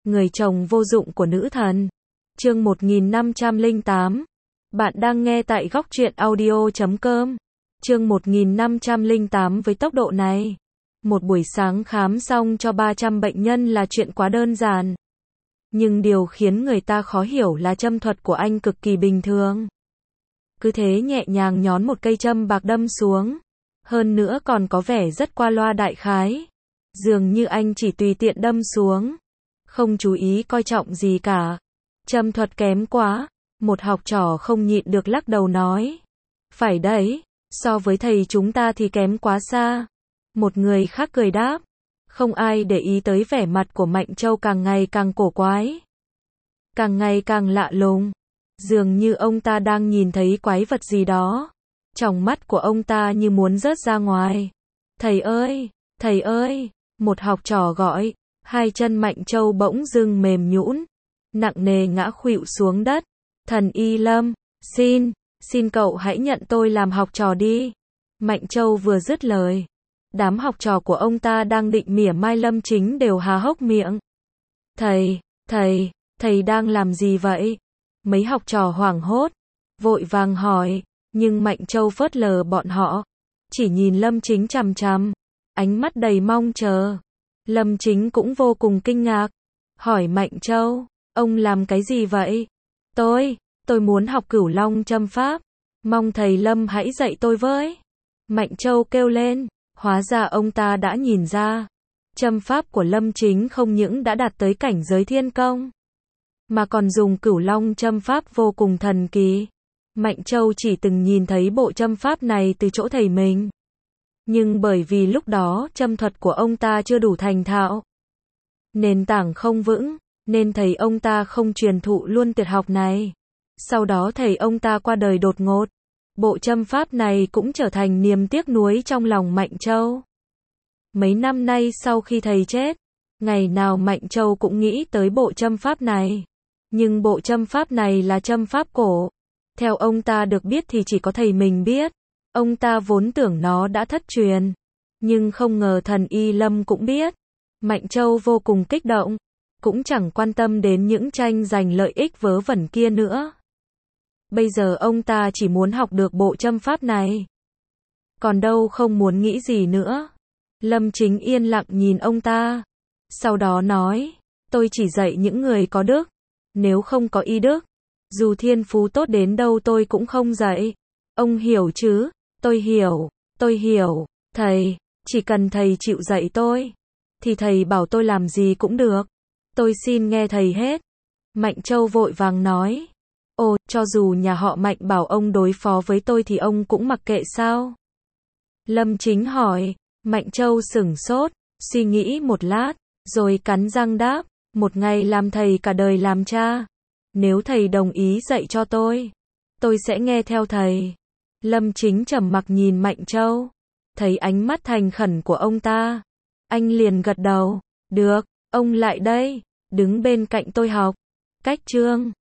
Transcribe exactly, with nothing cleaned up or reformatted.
Người chồng vô dụng của nữ thần. Chương một nghìn năm trăm lẻ tám. Bạn đang nghe tại góc truyện audio chấm com. Chương một nghìn năm trăm lẻ tám. Với tốc độ này, một buổi sáng khám xong cho ba trăm bệnh nhân là chuyện quá đơn giản. Nhưng điều khiến người ta khó hiểu là châm thuật của anh cực kỳ bình thường. Cứ thế nhẹ nhàng nhón một cây châm bạc đâm xuống. Hơn nữa còn có vẻ rất qua loa đại khái. Dường như anh chỉ tùy tiện đâm xuống, không chú ý coi trọng gì cả. Châm thuật kém quá. Một học trò không nhịn được lắc đầu nói. Phải đấy, so với thầy chúng ta thì kém quá xa. Một người khác cười đáp. Không ai để ý tới vẻ mặt của Mạnh Châu càng ngày càng cổ quái, càng ngày càng lạ lùng. Dường như ông ta đang nhìn thấy quái vật gì đó. Tròng mắt của ông ta như muốn rớt ra ngoài. Thầy ơi, thầy ơi, một học trò gọi. Hai chân Mạnh Châu bỗng dưng mềm nhũn, nặng nề ngã khuỵu xuống đất. Thần Y Lâm, xin, xin cậu hãy nhận tôi làm học trò đi. Mạnh Châu vừa dứt lời, đám học trò của ông ta đang định mỉa mai Lâm Chính đều há hốc miệng. Thầy, thầy, thầy đang làm gì vậy? Mấy học trò hoảng hốt, vội vàng hỏi, nhưng Mạnh Châu phớt lờ bọn họ, chỉ nhìn Lâm Chính chằm chằm, ánh mắt đầy mong chờ. Lâm Chính cũng vô cùng kinh ngạc, hỏi Mạnh Châu, ông làm cái gì vậy? Tôi, tôi muốn học Cửu Long châm pháp, mong thầy Lâm hãy dạy tôi với. Mạnh Châu kêu lên, hóa ra ông ta đã nhìn ra, châm pháp của Lâm Chính không những đã đạt tới cảnh giới thiên công, mà còn dùng Cửu Long châm pháp vô cùng thần kỳ. Mạnh Châu chỉ từng nhìn thấy bộ châm pháp này từ chỗ thầy mình. Nhưng bởi vì lúc đó châm thuật của ông ta chưa đủ thành thạo, nền tảng không vững, nên thầy ông ta không truyền thụ luôn tuyệt học này. Sau đó thầy ông ta qua đời đột ngột. Bộ châm pháp này cũng trở thành niềm tiếc nuối trong lòng Mạnh Châu. Mấy năm nay sau khi thầy chết, ngày nào Mạnh Châu cũng nghĩ tới bộ châm pháp này. Nhưng bộ châm pháp này là châm pháp cổ. Theo ông ta được biết thì chỉ có thầy mình biết. Ông ta vốn tưởng nó đã thất truyền, nhưng không ngờ thần Y Lâm cũng biết. Mạnh Châu vô cùng kích động, cũng chẳng quan tâm đến những tranh giành lợi ích vớ vẩn kia nữa. Bây giờ ông ta chỉ muốn học được bộ châm pháp này, còn đâu không muốn nghĩ gì nữa. Lâm Chính yên lặng nhìn ông ta, sau đó nói, tôi chỉ dạy những người có đức, nếu không có y đức, dù thiên phú tốt đến đâu tôi cũng không dạy. Ông hiểu chứ? Tôi hiểu, tôi hiểu, thầy, chỉ cần thầy chịu dạy tôi, thì thầy bảo tôi làm gì cũng được. Tôi xin nghe thầy hết. Mạnh Châu vội vàng nói. Ồ, cho dù nhà họ Mạnh bảo ông đối phó với tôi thì ông cũng mặc kệ sao? Lâm Chính hỏi. Mạnh Châu sửng sốt, suy nghĩ một lát, rồi cắn răng đáp, một ngày làm thầy cả đời làm cha. Nếu thầy đồng ý dạy cho tôi, tôi sẽ nghe theo thầy. Lâm Chính trầm mặc nhìn Mạnh Châu, thấy ánh mắt thành khẩn của ông ta, anh liền gật đầu, được, ông lại đây, đứng bên cạnh tôi học. Cách chương